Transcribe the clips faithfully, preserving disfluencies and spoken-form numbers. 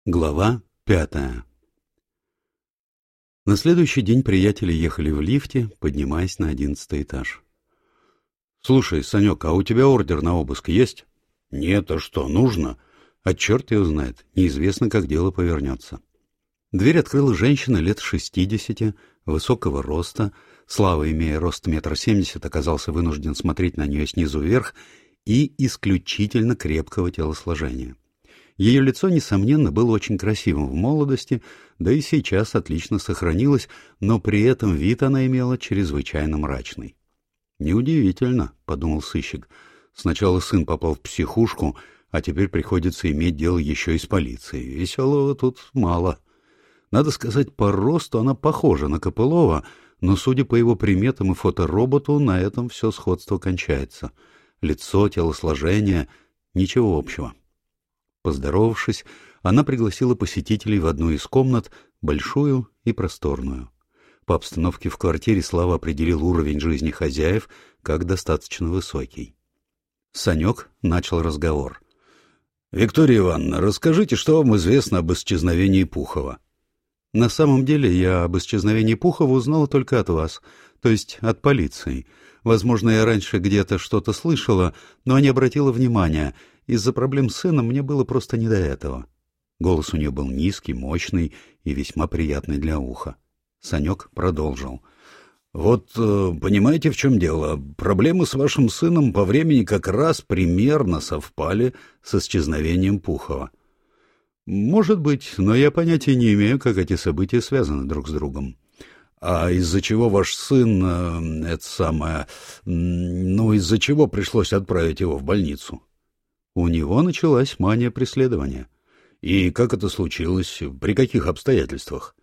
Глава пятая. На следующий день приятели ехали в лифте, поднимаясь на одиннадцатый этаж. — Слушай, Санек, а у тебя ордер на обыск есть? — Нет, а что, нужно? — А черт его знает, неизвестно, как дело повернется. Дверь открыла женщина лет шестидесяти, высокого роста. Слава, имея рост метр семьдесят, оказался вынужден смотреть на нее снизу вверх, и исключительно крепкого телосложения. Ее лицо, несомненно, было очень красивым в молодости, да и сейчас отлично сохранилось, но при этом вид она имела чрезвычайно мрачный. «Неудивительно», — подумал сыщик. «Сначала сын попал в психушку, а теперь приходится иметь дело еще и с полицией. Веселого тут мало. Надо сказать, по росту она похожа на Копылова, но, судя по его приметам и фотороботу, на этом все сходство кончается. Лицо, телосложение — ничего общего». Поздоровавшись, она пригласила посетителей в одну из комнат, большую и просторную. По обстановке в квартире Слава определил уровень жизни хозяев как достаточно высокий. Санек начал разговор. — Виктория Ивановна, расскажите, что вам известно об исчезновении Пухова? — На самом деле я об исчезновении Пухова узнала только от вас, то есть от полиции. Возможно, я раньше где-то что-то слышала, но не обратила внимания. Из-за проблем с сыном мне было просто не до этого. Голос у нее был низкий, мощный и весьма приятный для уха. Санек продолжил. — Вот, понимаете, в чем дело? Проблемы с вашим сыном по времени как раз примерно совпали с исчезновением Пухова. — Может быть, но я понятия не имею, как эти события связаны друг с другом. — А из-за чего ваш сын, это самое, ну, из-за чего пришлось отправить его в больницу? У него началась мания преследования. И как это случилось? При каких обстоятельствах?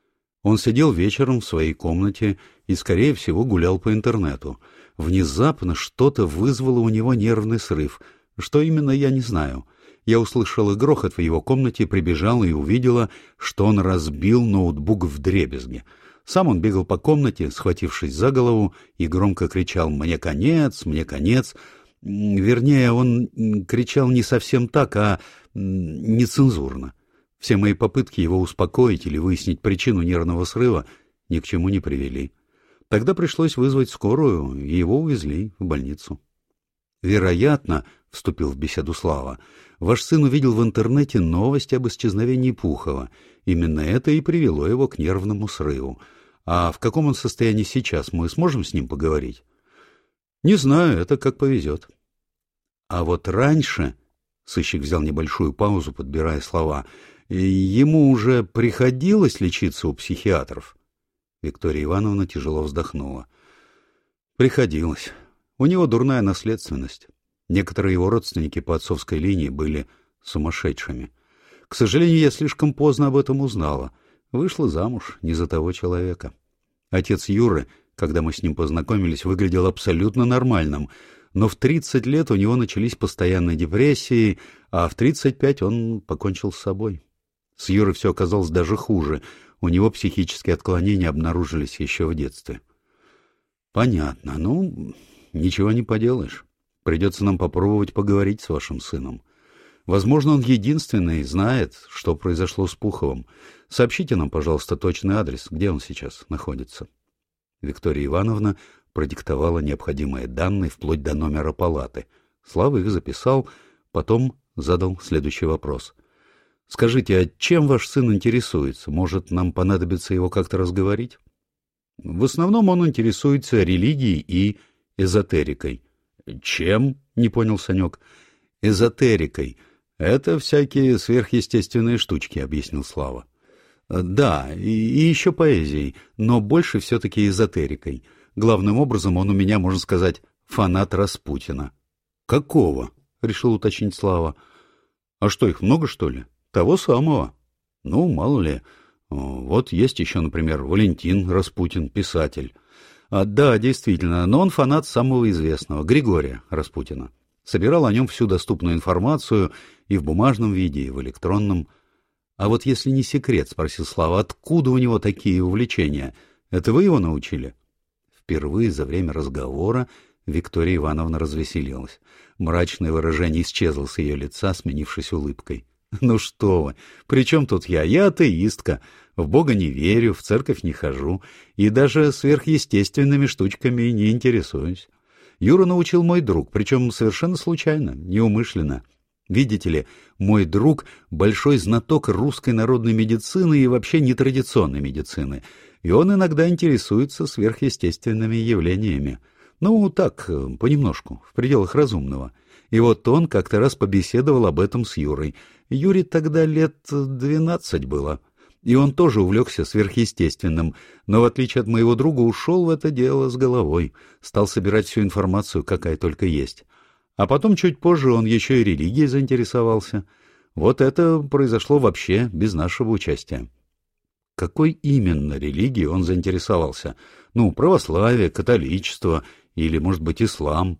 Он сидел вечером в своей комнате и, скорее всего, гулял по интернету. Внезапно что-то вызвало у него нервный срыв. Что именно, я не знаю. Я услышала грохот в его комнате, прибежала и увидела, что он разбил ноутбук вдребезги. Сам он бегал по комнате, схватившись за голову, и громко кричал «Мне конец! Мне конец!». Вернее, он кричал не совсем так, а нецензурно. Все мои попытки его успокоить или выяснить причину нервного срыва ни к чему не привели. Тогда пришлось вызвать скорую, и его увезли в больницу. Вероятно, — вступил в беседу Слава, — ваш сын увидел в интернете новость об исчезновении Пухова. Именно это и привело его к нервному срыву. А в каком он состоянии сейчас, мы сможем с ним поговорить? Не знаю, это как повезет. А вот раньше, сыщик взял небольшую паузу, подбирая слова, ему уже приходилось лечиться у психиатров? Виктория Ивановна тяжело вздохнула. Приходилось. У него дурная наследственность. Некоторые его родственники по отцовской линии были сумасшедшими. К сожалению, я слишком поздно об этом узнала. Вышла замуж не за того человека. Отец Юры, когда мы с ним познакомились, выглядел абсолютно нормальным, но в тридцать лет у него начались постоянные депрессии, а в тридцать пять он покончил с собой. С Юрой все оказалось даже хуже, у него психические отклонения обнаружились еще в детстве. Понятно, ну, ничего не поделаешь. Придется нам попробовать поговорить с вашим сыном. Возможно, он единственный знает, что произошло с Пуховым. Сообщите нам, пожалуйста, точный адрес, где он сейчас находится. Виктория Ивановна продиктовала необходимые данные вплоть до номера палаты. Слава их записал, потом задал следующий вопрос. — Скажите, а чем ваш сын интересуется? Может, нам понадобится его как-то разговорить? — В основном он интересуется религией и эзотерикой. — Чем? — не понял Санек. — Эзотерикой. Это всякие сверхъестественные штучки, — объяснил Слава. — Да, и, и еще поэзией, но больше все-таки эзотерикой. Главным образом он у меня, можно сказать, фанат Распутина. — Какого? — решил уточнить Слава. — А что, их много, что ли? Того самого. Ну, мало ли. Вот есть еще, например, Валентин Распутин, писатель. А, да, действительно, но он фанат самого известного, Григория Распутина. Собирал о нем всю доступную информацию и в бумажном виде, и в электронном. — А вот если не секрет, — спросил Слава, — откуда у него такие увлечения? Это вы его научили? Впервые за время разговора Виктория Ивановна развеселилась. Мрачное выражение исчезло с ее лица, сменившись улыбкой. Ну что вы, при чем тут я? Я атеистка, в Бога не верю, в церковь не хожу и даже сверхъестественными штучками не интересуюсь. Юру научил мой друг, причем совершенно случайно, неумышленно. Видите ли, мой друг — большой знаток русской народной медицины и вообще нетрадиционной медицины, и он иногда интересуется сверхъестественными явлениями. Ну, так, понемножку, в пределах разумного. И вот он как-то раз побеседовал об этом с Юрой. Юре тогда лет двенадцать было. И он тоже увлекся сверхъестественным, но, в отличие от моего друга, ушел в это дело с головой, стал собирать всю информацию, какая только есть. А потом, чуть позже, он еще и религией заинтересовался. Вот это произошло вообще без нашего участия. Какой именно религией он заинтересовался? Ну, православие, католичество или, может быть, ислам?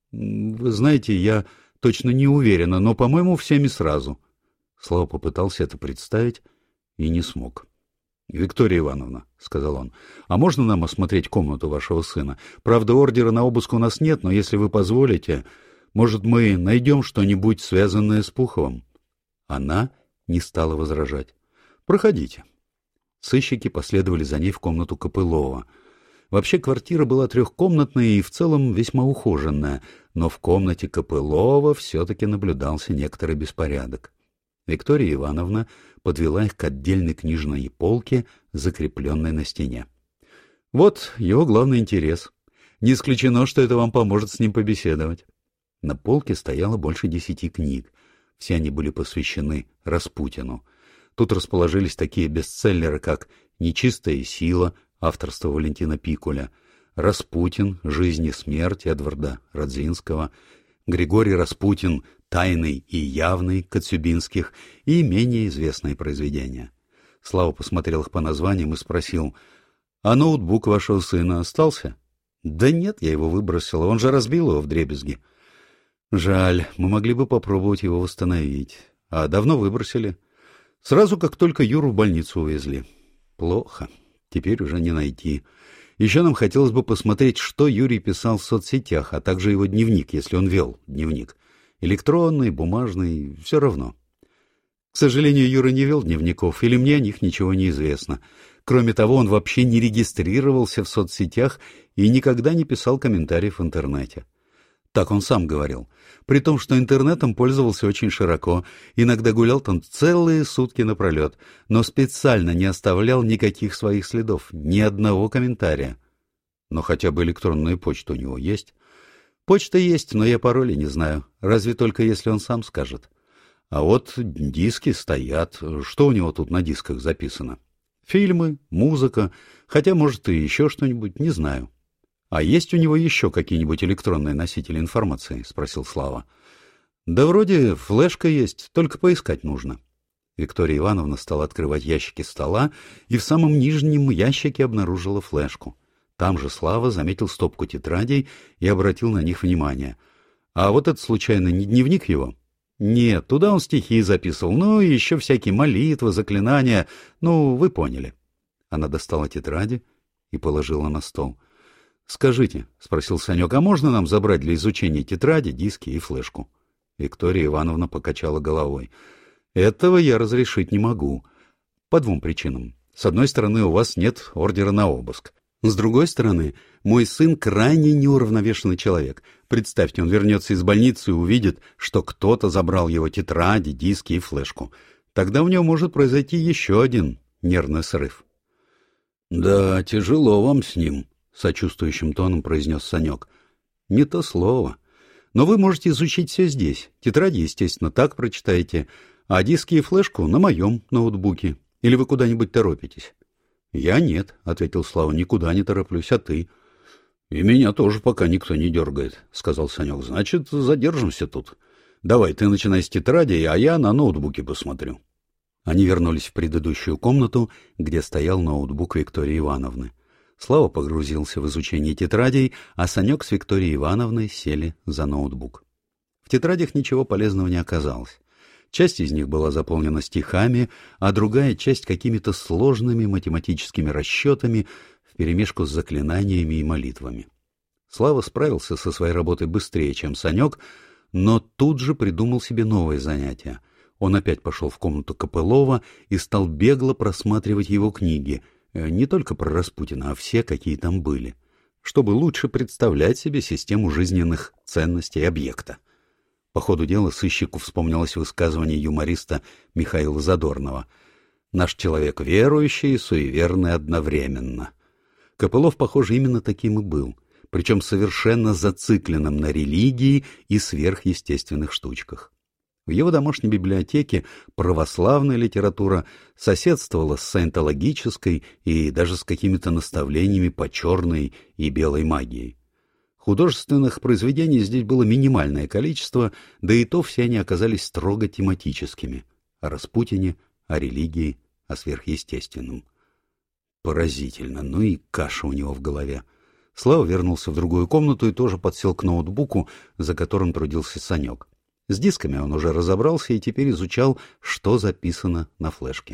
Вы знаете, я точно не уверена, но, по-моему, всеми сразу. Слава попытался это представить и не смог. — Виктория Ивановна, — сказал он, — а можно нам осмотреть комнату вашего сына? Правда, ордера на обыск у нас нет, но если вы позволите, может, мы найдем что-нибудь, связанное с Пуховым? Она не стала возражать. — Проходите. Сыщики последовали за ней в комнату Копылова. Вообще квартира была трехкомнатная и в целом весьма ухоженная, но в комнате Копылова все-таки наблюдался некоторый беспорядок. Виктория Ивановна подвела их к отдельной книжной полке, закрепленной на стене. Вот его главный интерес. Не исключено, что это вам поможет с ним побеседовать. На полке стояло больше десяти книг. Все они были посвящены Распутину. Тут расположились такие бестселлеры, как «Нечистая сила», авторства Валентина Пикуля, «Распутин. Жизнь и смерть» Эдварда Радзинского, Григорий Распутин «Тайный и явный» Коцюбинских и менее известные произведения. Слава посмотрел их по названиям и спросил: «А ноутбук вашего сына остался?» «Да нет, я его выбросила, он же разбил его вдребезги». «Жаль, мы могли бы попробовать его восстановить. А давно выбросили?» «Сразу, как только Юру в больницу увезли». «Плохо. Теперь уже не найти. Еще нам хотелось бы посмотреть, что Юрий писал в соцсетях, а также его дневник, если он вел дневник. Электронный, бумажный, все равно». К сожалению, Юра не вел дневников, или мне о них ничего не известно. Кроме того, он вообще не регистрировался в соцсетях и никогда не писал комментариев в интернете. Так он сам говорил. При том, что интернетом пользовался очень широко, иногда гулял там целые сутки напролет, но специально не оставлял никаких своих следов, ни одного комментария. Но хотя бы электронная почта у него есть. Почта есть, но я пароля не знаю, разве только если он сам скажет. А вот диски стоят. Что у него тут на дисках записано? Фильмы, музыка, хотя, может, и еще что-нибудь, не знаю. «А есть у него еще какие-нибудь электронные носители информации?» — спросил Слава. «Да вроде флешка есть, только поискать нужно». Виктория Ивановна стала открывать ящики стола и в самом нижнем ящике обнаружила флешку. Там же Слава заметил стопку тетрадей и обратил на них внимание. «А вот это, случайно, не дневник его?» «Нет, туда он стихи записывал, ну и еще всякие молитвы, заклинания, ну, вы поняли». Она достала тетради и положила на стол. «Скажите, — спросил Санек, — а можно нам забрать для изучения тетради, диски и флешку?» Виктория Ивановна покачала головой. «Этого я разрешить не могу. По двум причинам. С одной стороны, у вас нет ордера на обыск. С другой стороны, мой сын крайне неуравновешенный человек. Представьте, он вернется из больницы и увидит, что кто-то забрал его тетради, диски и флешку. Тогда у него может произойти еще один нервный срыв». «Да, тяжело вам с ним», — сочувствующим тоном произнес Санек. «Не то слово. Но вы можете изучить все здесь. Тетради, естественно, так прочитаете, а диски и флешку на моем ноутбуке. Или вы куда-нибудь торопитесь?» «Я нет», — ответил Слава, — «никуда не тороплюсь, а ты?» «И меня тоже пока никто не дергает», — сказал Санек. «Значит, задержимся тут. Давай, ты начинай с тетради, а я на ноутбуке посмотрю». Они вернулись в предыдущую комнату, где стоял ноутбук Виктории Ивановны. Слава погрузился в изучение тетрадей, а Санек с Викторией Ивановной сели за ноутбук. В тетрадях ничего полезного не оказалось. Часть из них была заполнена стихами, а другая часть какими-то сложными математическими расчетами вперемешку с заклинаниями и молитвами. Слава справился со своей работой быстрее, чем Санек, но тут же придумал себе новое занятие. Он опять пошел в комнату Копылова и стал бегло просматривать его книги, не только про Распутина, а все, какие там были, чтобы лучше представлять себе систему жизненных ценностей объекта. По ходу дела сыщику вспомнилось высказывание юмориста Михаила Задорнова: «Наш человек верующий и суеверный одновременно». Копылов, похоже, именно таким и был, причем совершенно зацикленным на религии и сверхъестественных штучках. В его домашней библиотеке православная литература соседствовала с саентологической и даже с какими-то наставлениями по черной и белой магии. Художественных произведений здесь было минимальное количество, да и то все они оказались строго тематическими — о Распутине, о религии, о сверхъестественном. Поразительно, ну и каша у него в голове. Слава вернулся в другую комнату и тоже подсел к ноутбуку, за которым трудился Санек. С дисками он уже разобрался и теперь изучал, что записано на флешке.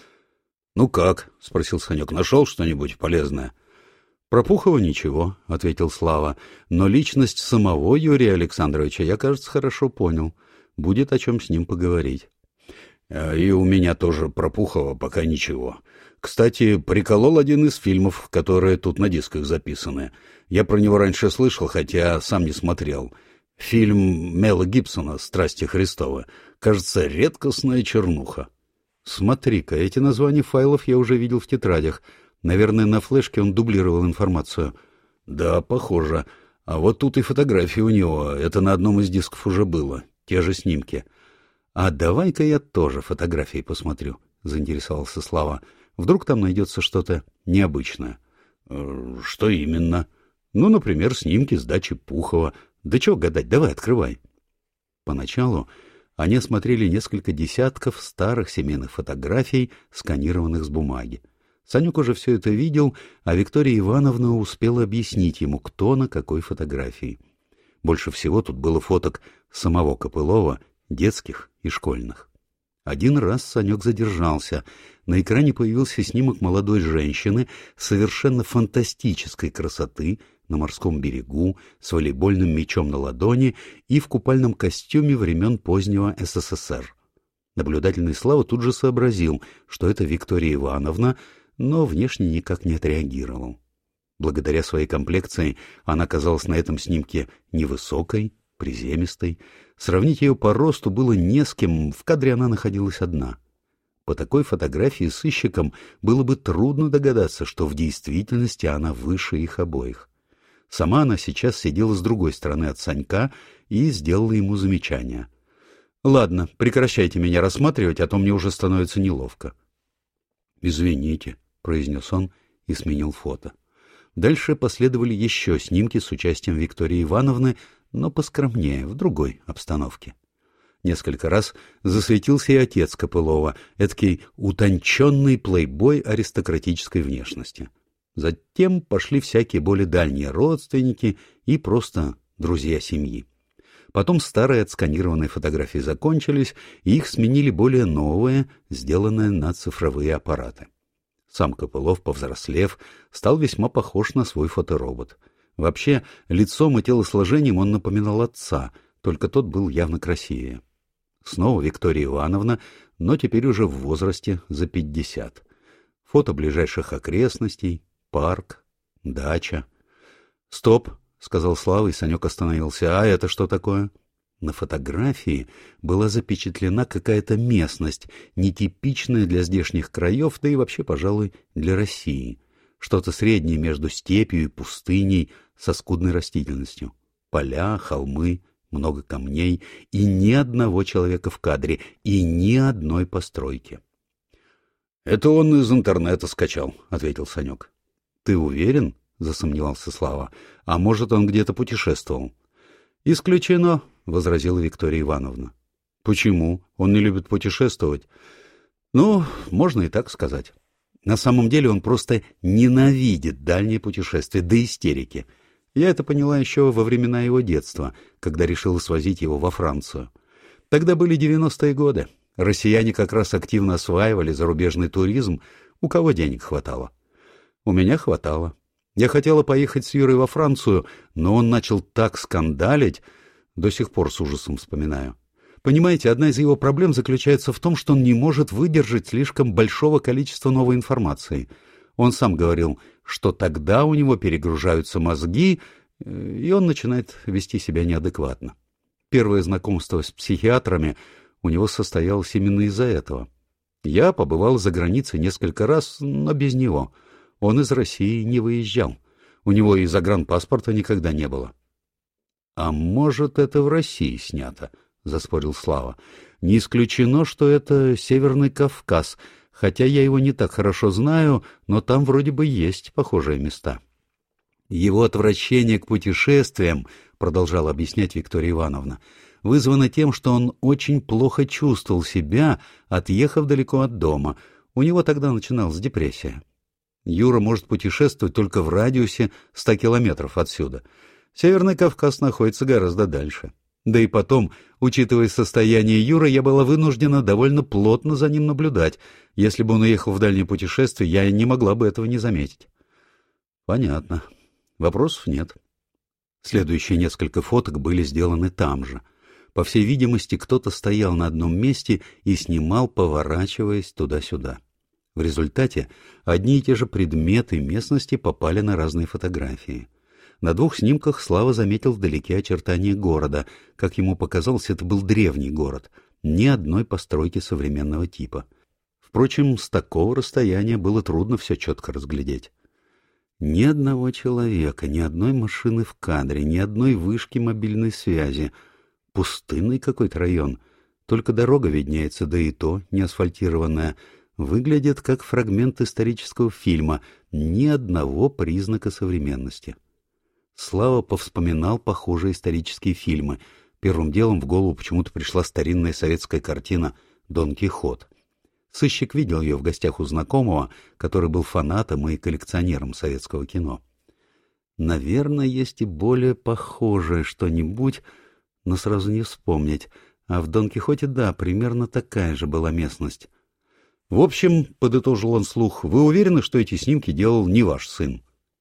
— Ну как? — спросил Санек. — Нашел что-нибудь полезное? — Про Пухова ничего, — ответил Слава. — Но личность самого Юрия Александровича я, кажется, хорошо понял. Будет о чем с ним поговорить. — И у меня тоже про Пухова пока ничего. Кстати, приколол один из фильмов, которые тут на дисках записаны. Я про него раньше слышал, хотя сам не смотрел. Фильм Мела Гибсона «Страсти Христовы». Кажется, редкостная чернуха. Смотри-ка, эти названия файлов я уже видел в тетрадях. Наверное, на флешке он дублировал информацию. Да, похоже. А вот тут и фотографии у него. Это на одном из дисков уже было. Те же снимки. А давай-ка я тоже фотографии посмотрю, заинтересовался Слава. Вдруг там найдется что-то необычное. Что именно? Ну, например, снимки с дачи Пухова. Да чего гадать, давай открывай. Поначалу они осмотрели несколько десятков старых семейных фотографий, сканированных с бумаги. Санюк уже все это видел, а Виктория Ивановна успела объяснить ему, кто на какой фотографии. Больше всего тут было фоток самого Копылова, детских и школьных. Один раз Санек задержался. На экране появился снимок молодой женщины совершенно фантастической красоты на морском берегу, с волейбольным мячом на ладони и в купальном костюме времен позднего СССР. Наблюдательный Слава тут же сообразил, что это Виктория Ивановна, но внешне никак не отреагировал. Благодаря своей комплекции она казалась на этом снимке невысокой, приземистой. Сравнить ее по росту было не с кем, в кадре она находилась одна. По такой фотографии сыщикам было бы трудно догадаться, что в действительности она выше их обоих. Сама она сейчас сидела с другой стороны от Санька и сделала ему замечание. — Ладно, прекращайте меня рассматривать, а то мне уже становится неловко. — Извините, — произнес он и сменил фото. Дальше последовали еще снимки с участием Виктории Ивановны, но поскромнее, в другой обстановке. Несколько раз засветился и отец Копылова, эдакий утонченный плейбой аристократической внешности. Затем пошли всякие более дальние родственники и просто друзья семьи. Потом старые отсканированные фотографии закончились, и их сменили более новые, сделанные на цифровые аппараты. Сам Копылов, повзрослев, стал весьма похож на свой фоторобот. Вообще, лицом и телосложением он напоминал отца, только тот был явно красивее. Снова Виктория Ивановна, но теперь уже в возрасте за пятьдесят. Фото ближайших окрестностей, парк, дача. — Стоп, — сказал Слава, и Санек остановился. — А это что такое? На фотографии была запечатлена какая-то местность, нетипичная для здешних краев, да и вообще, пожалуй, для России. Что-то среднее между степью и пустыней со скудной растительностью. Поля, холмы, много камней и ни одного человека в кадре, и ни одной постройки. — Это он из интернета скачал, — ответил Санек. — Ты уверен? — засомневался Слава. — А может, он где-то путешествовал? — Исключено, — возразила Виктория Ивановна. — Почему? Он не любит путешествовать? — Ну, можно и так сказать. На самом деле он просто ненавидит дальние путешествия до истерики. Я это поняла еще во времена его детства, когда решила свозить его во Францию. Тогда были девяностые годы. Россияне как раз активно осваивали зарубежный туризм, у кого денег хватало. У меня хватало. Я хотела поехать с Юрой во Францию, но он начал так скандалить, до сих пор с ужасом вспоминаю. Понимаете, одна из его проблем заключается в том, что он не может выдержать слишком большого количества новой информации. Он сам говорил, что тогда у него перегружаются мозги, и он начинает вести себя неадекватно. Первое знакомство с психиатрами у него состоялось именно из-за этого. Я побывал за границей несколько раз, но без него. Он из России не выезжал. У него и загранпаспорта никогда не было. — А может, это в России снято? — заспорил Слава. — Не исключено, что это Северный Кавказ, хотя я его не так хорошо знаю, но там вроде бы есть похожие места. Его отвращение к путешествиям, — продолжала объяснять Виктория Ивановна, — вызвано тем, что он очень плохо чувствовал себя, отъехав далеко от дома. У него тогда начиналась депрессия. Юра может путешествовать только в радиусе ста километров отсюда. Северный Кавказ находится гораздо дальше. Да и потом, учитывая состояние Юры, я была вынуждена довольно плотно за ним наблюдать. Если бы он уехал в дальнее путешествие, я не могла бы этого не заметить. Понятно. Вопросов нет. Следующие несколько фоток были сделаны там же. По всей видимости, кто-то стоял на одном месте и снимал, поворачиваясь туда-сюда. В результате одни и те же предметы местности попали на разные фотографии. На двух снимках Слава заметил вдалеке очертания города. Как ему показалось, это был древний город, ни одной постройки современного типа. Впрочем, с такого расстояния было трудно все четко разглядеть. Ни одного человека, ни одной машины в кадре, ни одной вышки мобильной связи. Пустынный какой-то район. Только дорога виднеется, да и то не асфальтированная. Выглядит как фрагмент исторического фильма. Ни одного признака современности. Слава повспоминал похожие исторические фильмы. Первым делом в голову почему-то пришла старинная советская картина «Дон Кихот». Сыщик видел ее в гостях у знакомого, который был фанатом и коллекционером советского кино. Наверное, есть и более похожее что-нибудь, но сразу не вспомнить. А в «Дон Кихоте», да, примерно такая же была местность. В общем, подытожил он вслух, вы уверены, что эти снимки делал не ваш сын?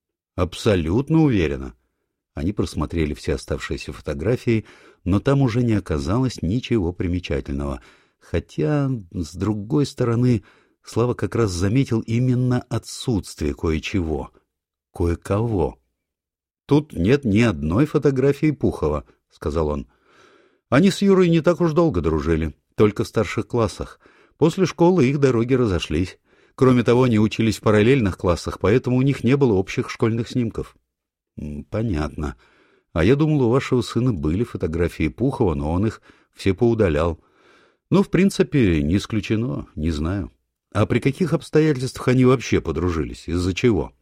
Абсолютно уверена. Они просмотрели все оставшиеся фотографии, но там уже не оказалось ничего примечательного. Хотя, с другой стороны, Слава как раз заметил именно отсутствие кое-чего, кое-кого. «Тут нет ни одной фотографии Пухова», — сказал он. «Они с Юрой не так уж долго дружили, только в старших классах. После школы их дороги разошлись. Кроме того, они учились в параллельных классах, поэтому у них не было общих школьных снимков». «Понятно. А я думал, у вашего сына были фотографии Пухова, но он их все поудалял. Ну, в принципе, не исключено, не знаю. А при каких обстоятельствах они вообще подружились? Из-за чего?»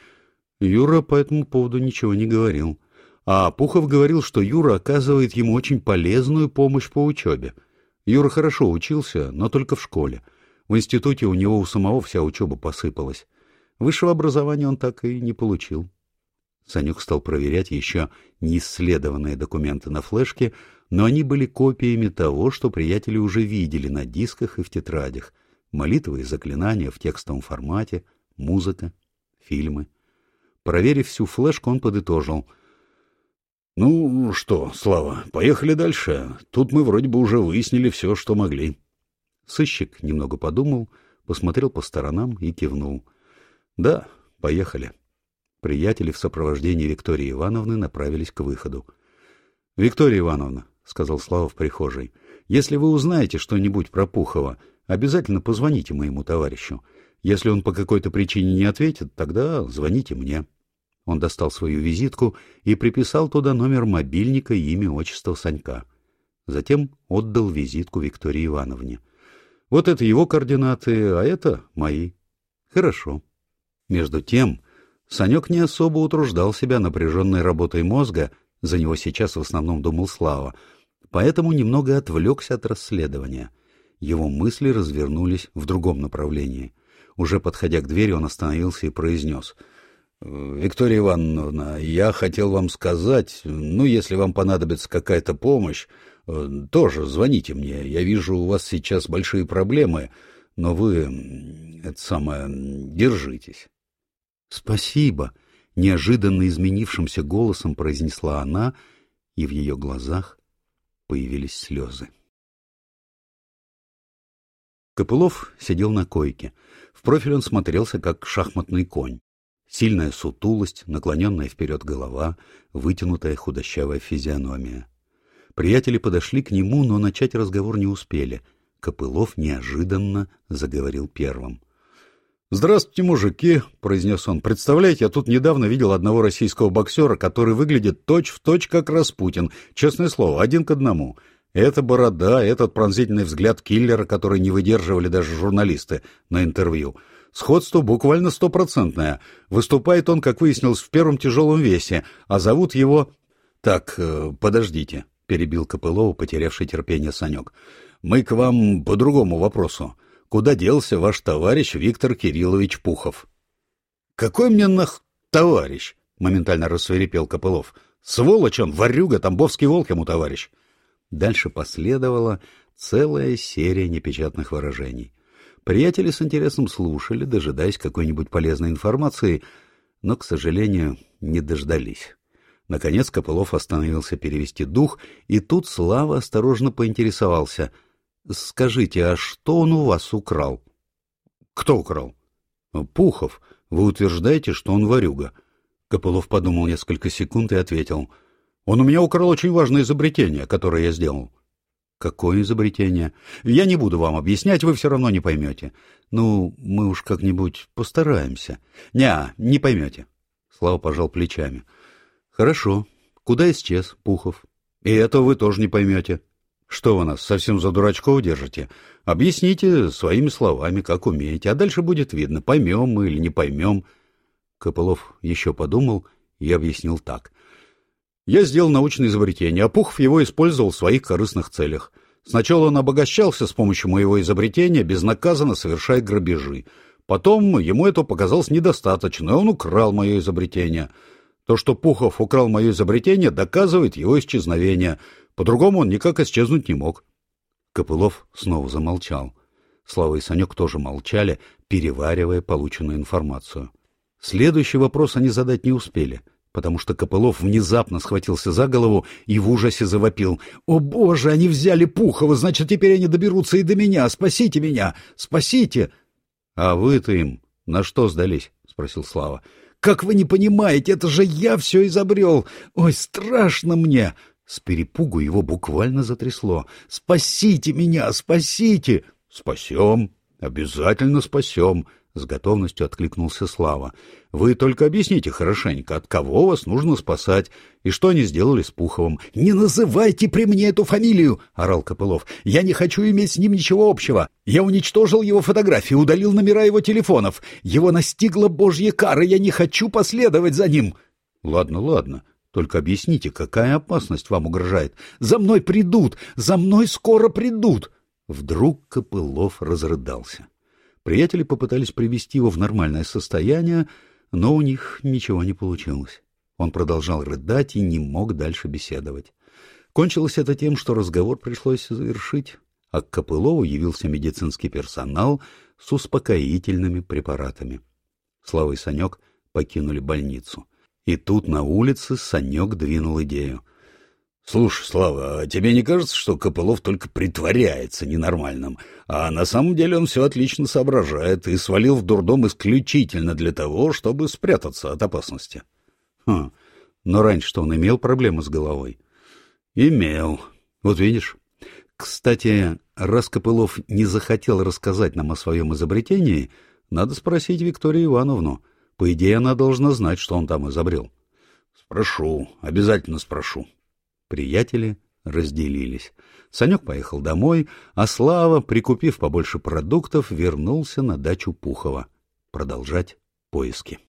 Юра по этому поводу ничего не говорил. А Пухов говорил, что Юра оказывает ему очень полезную помощь по учебе. Юра хорошо учился, но только в школе. В институте у него у самого вся учеба посыпалась. Высшего образования он так и не получил. Санюк стал проверять еще неисследованные документы на флешке, но они были копиями того, что приятели уже видели на дисках и в тетрадях. Молитвы и заклинания в текстовом формате, музыка, фильмы. Проверив всю флешку, он подытожил. «Ну что, Слава, поехали дальше. Тут мы вроде бы уже выяснили все, что могли». Сыщик немного подумал, посмотрел по сторонам и кивнул. «Да, поехали». Приятели в сопровождении Виктории Ивановны направились к выходу. — Виктория Ивановна, — сказал Слава в прихожей, — если вы узнаете что-нибудь про Пухова, обязательно позвоните моему товарищу. Если он по какой-то причине не ответит, тогда звоните мне. Он достал свою визитку и приписал туда номер мобильника и имя, отчество Санька. Затем отдал визитку Виктории Ивановне. — Вот это его координаты, а это мои. — Хорошо. Между тем Санек не особо утруждал себя напряженной работой мозга, за него сейчас в основном думал Слава, поэтому немного отвлекся от расследования. Его мысли развернулись в другом направлении. Уже подходя к двери, он остановился и произнес. — Виктория Ивановна, я хотел вам сказать, ну, если вам понадобится какая-то помощь, тоже звоните мне. Я вижу, у вас сейчас большие проблемы, но вы, это самое, держитесь. — Спасибо! — неожиданно изменившимся голосом произнесла она, и в ее глазах появились слезы. Копылов сидел на койке. В профиль он смотрелся, как шахматный конь. Сильная сутулость, наклоненная вперед голова, вытянутая худощавая физиономия. Приятели подошли к нему, но начать разговор не успели. Копылов неожиданно заговорил первым. — Здравствуйте, мужики, — произнес он. — Представляете, я тут недавно видел одного российского боксера, который выглядит точь-в-точь как Распутин. Честное слово, один к одному. Эта борода, этот пронзительный взгляд киллера, который не выдерживали даже журналисты на интервью. Сходство буквально стопроцентное. Выступает он, как выяснилось, в первом тяжелом весе, а зовут его... — Так, э, подождите, — перебил Копылова, потерявший терпение Санек. — Мы к вам по другому вопросу. Куда делся ваш товарищ Виктор Кириллович Пухов? — Какой мне нах... товарищ? — моментально рассвирепел Копылов. — Сволочь он, ворюга, тамбовский волк ему товарищ. Дальше последовала целая серия непечатных выражений. Приятели с интересом слушали, дожидаясь какой-нибудь полезной информации, но, к сожалению, не дождались. Наконец Копылов остановился перевести дух, и тут Слава осторожно поинтересовался. — Скажите, а что он у вас украл? — Кто украл? — Пухов. Вы утверждаете, что он ворюга. Копылов подумал несколько секунд и ответил. — Он у меня украл очень важное изобретение, которое я сделал. — Какое изобретение? Я не буду вам объяснять, вы все равно не поймете. Ну, мы уж как-нибудь постараемся. Не, не поймете. Слава пожал плечами. — Хорошо. Куда исчез Пухов? И этого вы тоже не поймете. Что вы нас совсем за дурачков держите? Объясните своими словами, как умеете, а дальше будет видно, поймем мы или не поймем. Копылов еще подумал и объяснил так. Я сделал научное изобретение, а Пухов его использовал в своих корыстных целях. Сначала он обогащался с помощью моего изобретения, безнаказанно совершая грабежи. Потом ему это показалось недостаточно, и он украл мое изобретение. То, что Пухов украл мое изобретение, доказывает его исчезновение. По-другому он никак исчезнуть не мог. Копылов снова замолчал. Слава и Санек тоже молчали, переваривая полученную информацию. Следующий вопрос они задать не успели, потому что Копылов внезапно схватился за голову и в ужасе завопил. «О, Боже, они взяли Пухова, значит, теперь они доберутся и до меня! Спасите меня! Спасите!» «А вы-то им на что сдались?» — спросил Слава. «Как вы не понимаете, это же я все изобрел! Ой, страшно мне!» С перепугу его буквально затрясло. «Спасите меня! Спасите!» «Спасем! Обязательно спасем!» С готовностью откликнулся Слава. «Вы только объясните хорошенько, от кого вас нужно спасать, и что они сделали с Пуховым». «Не называйте при мне эту фамилию!» — орал Копылов. «Я не хочу иметь с ним ничего общего. Я уничтожил его фотографии, удалил номера его телефонов. Его настигла божья кара, я не хочу последовать за ним». «Ладно, ладно. Только объясните, какая опасность вам угрожает? За мной придут! За мной скоро придут!» Вдруг Копылов разрыдался. Приятели попытались привести его в нормальное состояние, но у них ничего не получилось. Он продолжал рыдать и не мог дальше беседовать. Кончилось это тем, что разговор пришлось завершить, а к Копылову явился медицинский персонал с успокоительными препаратами. Слава и Санек покинули больницу. И тут на улице Санек двинул идею. — Слушай, Слава, а тебе не кажется, что Копылов только притворяется ненормальным, а на самом деле он все отлично соображает и свалил в дурдом исключительно для того, чтобы спрятаться от опасности? — Хм, но раньше-то он имел проблемы с головой. — Имел. Вот видишь. Кстати, раз Копылов не захотел рассказать нам о своем изобретении, надо спросить Викторию Ивановну. По идее, она должна знать, что он там изобрел. — Спрошу, обязательно спрошу. Приятели разделились. Санек поехал домой, а Слава, прикупив побольше продуктов, вернулся на дачу Пухова продолжать поиски.